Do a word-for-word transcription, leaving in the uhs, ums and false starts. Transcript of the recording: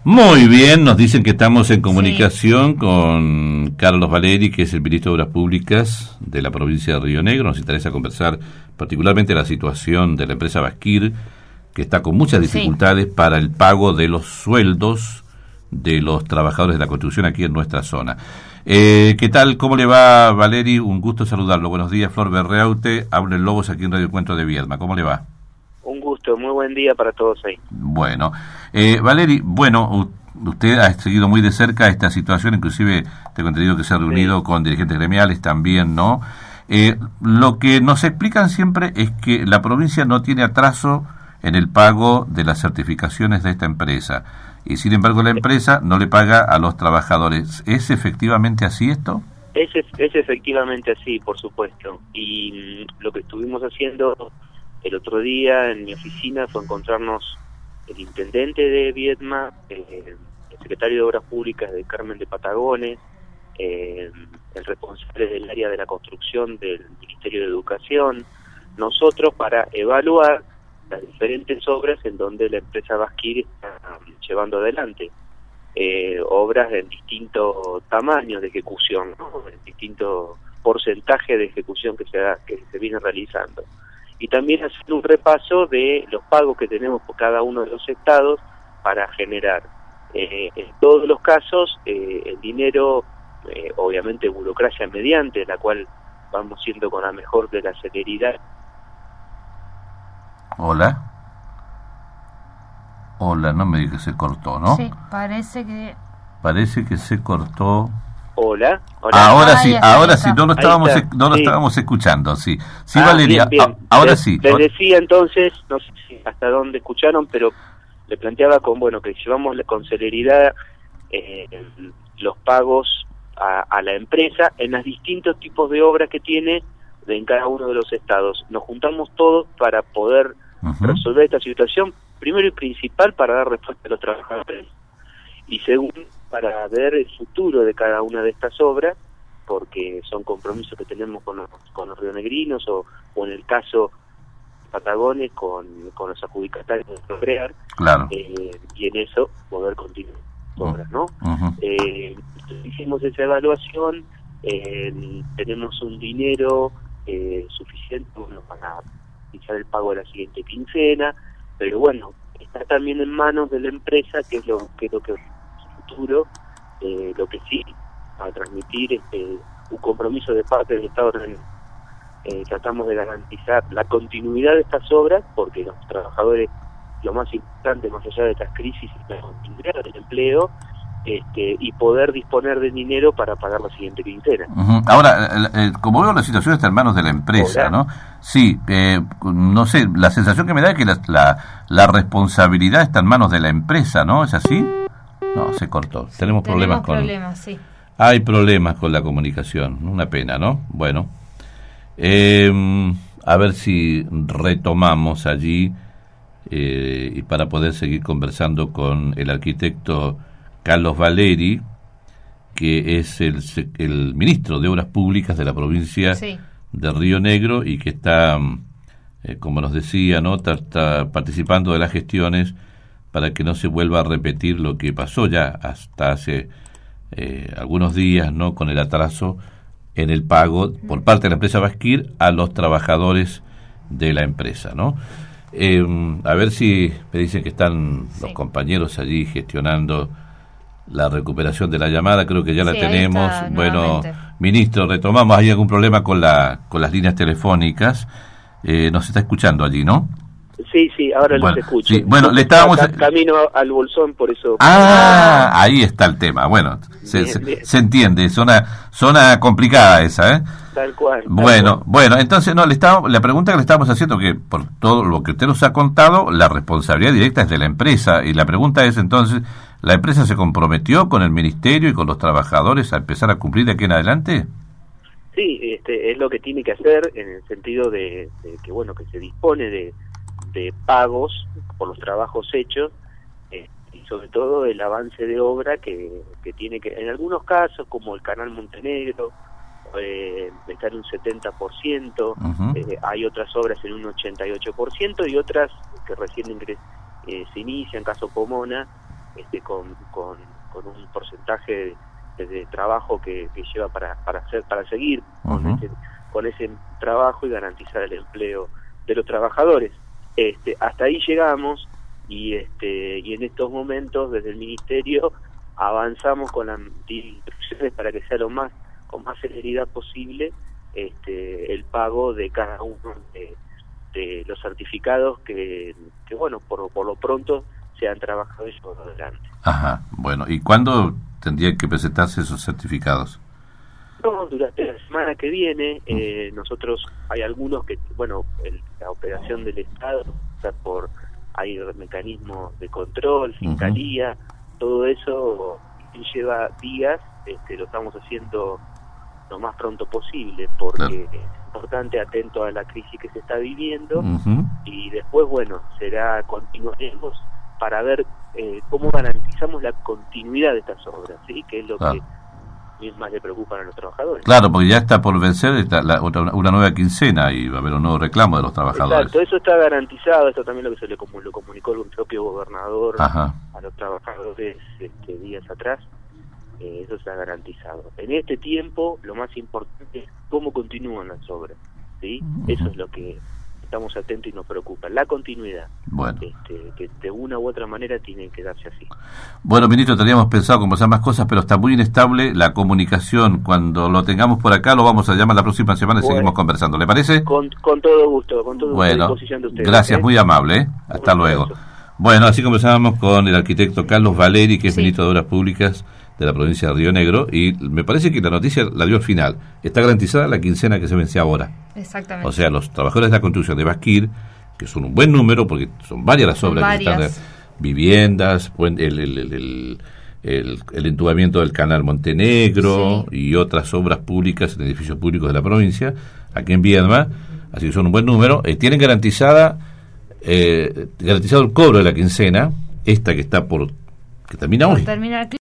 Muy bien, nos dicen que estamos en comunicación sí. con Carlos Valeri, que es el ministro de Obras Públicas de la provincia de Río Negro. Nos interesa conversar particularmente la situación de la empresa Basquir, que está con muchas dificultades sí. para el pago de los sueldos de los trabajadores de la construcción aquí en nuestra zona. Eh, ¿Qué tal? ¿Cómo le va, Valeri? Un gusto saludarlo. Buenos días, Flor Berreaute. Hablen Lobos aquí en Radio Encuentro de Viedma. ¿Cómo le va? Un gusto, muy buen día para todos ahí. Bueno, eh, Valeri, bueno, usted ha seguido muy de cerca esta situación, inclusive tengo entendido que se ha reunido sí. con dirigentes gremiales también, ¿no? Eh, lo que nos explican siempre es que la provincia no tiene atraso en el pago de las certificaciones de esta empresa, y sin embargo la empresa no le paga a los trabajadores. ¿Es efectivamente así esto? Es, es efectivamente así, por supuesto, y mmm, lo que estuvimos haciendo el otro día en mi oficina fue encontrarnos el intendente de Viedma, eh, el secretario de Obras Públicas de Carmen de Patagones, eh, el responsable del área de la construcción del Ministerio de Educación, nosotros para evaluar las diferentes obras en donde la empresa Basquir está um, llevando adelante. Eh, obras en distintos tamaños de ejecución, ¿no? En distinto porcentaje de ejecución que se, da, que se viene realizando. Y también hacer un repaso de los pagos que tenemos por cada uno de los estados para generar, eh, en todos los casos, eh, el dinero, eh, obviamente burocracia mediante, la cual vamos siendo con la mejor de la celeridad. Hola. Hola, no me diga que se cortó, ¿no? Sí, parece que... Parece que se cortó... Hola, hola. Ahora ah, sí, está, ahora sí, no lo estábamos está, no lo sí. estábamos escuchando, sí. Sí, ah, Valeria, bien, bien. A, ahora les, sí. Les decía entonces, no sé si hasta dónde escucharon, pero le planteaba con, bueno, que llevamos con celeridad eh, los pagos a, a la empresa en los distintos tipos de obras que tiene de, en cada uno de los estados. Nos juntamos todos para poder uh-huh. resolver esta situación, primero y principal para dar respuesta a los trabajadores, y segundo, para ver el futuro de cada una de estas obras, porque son compromisos que tenemos con los, con los rionegrinos o, o en el caso Patagones con, con los adjudicatarios de Procrear, claro. eh, y en eso poder continuar las obras, ¿no? Uh-huh. Eh, hicimos esa evaluación, eh, tenemos un dinero eh, suficiente bueno, para iniciar el pago de la siguiente quincena, pero bueno, está también en manos de la empresa, que es lo que es lo que futuro, eh, lo que sí, a transmitir este, un compromiso de parte del Estado. Eh, tratamos de garantizar la continuidad de estas obras, porque los trabajadores, lo más importante, más allá de estas crisis, es la continuidad del empleo, este, y poder disponer de dinero para pagar la siguiente quincena. Uh-huh. Ahora, eh, como veo, la situación está en manos de la empresa, ¿no? Sí, eh, no sé, la sensación que me da es que la, la, la responsabilidad está en manos de la empresa, ¿no? ¿Es así? No, se cortó. Sí, tenemos problemas tenemos con... problemas, sí. Hay problemas con la comunicación, una pena, ¿no? Bueno, eh, a ver si retomamos allí eh, y para poder seguir conversando con el arquitecto Carlos Valeri, que es el, el ministro de Obras Públicas de la provincia sí. de Río Negro y que está, eh, como nos decía, ¿no? Está, está participando de las gestiones para que no se vuelva a repetir lo que pasó ya hasta hace eh, algunos días, ¿no? Con el atraso en el pago por parte de la empresa Basquir a los trabajadores de la empresa, ¿no? Eh, a ver si me dicen que están sí. los compañeros allí gestionando la recuperación de la llamada, creo que ya sí, la tenemos. Bueno, nuevamente. Ministro, retomamos, ¿hay algún problema con la con las líneas telefónicas? Eh, nos está escuchando allí, ¿no? Sí, sí, ahora bueno, los escucho. Sí, bueno, le estábamos... Camino al Bolsón, por eso... Ah, ahí está el tema. Bueno, se, bien, se, bien. se entiende, zona, zona complicada esa, ¿eh? Tal cual. Tal bueno, cual. bueno, entonces, no, le estaba, la pregunta que le estábamos haciendo, que por todo lo que usted nos ha contado, la responsabilidad directa es de la empresa, y la pregunta es entonces, ¿la empresa se comprometió con el ministerio y con los trabajadores a empezar a cumplir de aquí en adelante? Sí, este, es lo que tiene que hacer en el sentido de, de que, bueno, que se dispone de... de pagos por los trabajos hechos eh, y sobre todo el avance de obra que, que tiene que, en algunos casos como el Canal Montenegro eh, está en un setenta por ciento, uh-huh. eh, hay otras obras en un ochenta y ocho por ciento y otras que recién ingres, eh, se inician, caso Pomona, este, con, con, con un porcentaje de, de trabajo que, que lleva para para hacer para seguir uh-huh. con, ese, con ese trabajo y garantizar el empleo de los trabajadores. Este, hasta ahí llegamos y este y en estos momentos desde el ministerio avanzamos con las instrucciones para que sea lo más con más celeridad posible este el pago de cada uno de, de los certificados que, que bueno por, por lo pronto se han trabajado y llevado adelante. Ajá, bueno, ¿y cuándo tendrían que presentarse esos certificados? No, durante la semana que viene, eh, nosotros hay algunos que, bueno, el, la operación del Estado, o sea, por hay mecanismos de control, fiscalía, uh-huh. todo eso lleva días, este, lo estamos haciendo lo más pronto posible, porque claro. es importante, atento a la crisis que se está viviendo, uh-huh. y después, bueno, será, continuaremos para ver eh, cómo garantizamos la continuidad de estas obras, ¿sí? Que es lo claro. que más le preocupan a los trabajadores. Claro, porque ya está por vencer esta, la, otra, una nueva quincena y va a haber un nuevo reclamo de los trabajadores. Exacto, eso está garantizado, esto también lo que se le comunicó, lo comunicó el propio gobernador Ajá. a los trabajadores este, días atrás, eh, eso está garantizado. En este tiempo, lo más importante es cómo continúan las obras, ¿sí? Uh-huh. Eso es lo que estamos atentos y nos preocupa, la continuidad, bueno. este, que de una u otra manera tiene que darse así. Bueno, ministro, teníamos pensado conversar más cosas, pero está muy inestable la comunicación. Cuando lo tengamos por acá, lo vamos a llamar la próxima semana y bueno, seguimos conversando. ¿Le parece? Con, con todo gusto, con todo bueno, gusto a disposición de ustedes. Gracias, ¿eh? muy amable. ¿eh? Hasta Muy luego. Gracias. Bueno, así conversábamos con el arquitecto Carlos Valeri, que es sí. ministro de Obras Públicas de la provincia de Río Negro, y me parece que la noticia la dio al final. Está garantizada la quincena que se vence ahora. Exactamente. O sea, los trabajadores de la construcción de Basquir, que son un buen número, porque son varias las obras varias. que están, viviendas, el, el, el, el, el, el entubamiento del canal Montenegro sí. y otras obras públicas en edificios públicos de la provincia, aquí en Viedma, así que son un buen número, eh, tienen garantizada eh, garantizado el cobro de la quincena, esta que está por que termina hoy. Terminar